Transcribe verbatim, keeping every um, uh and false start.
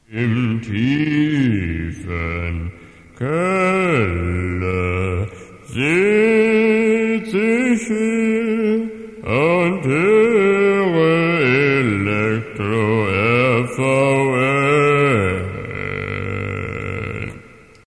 Im tiefen Keller sitz ich hier und höre Elektro R V R.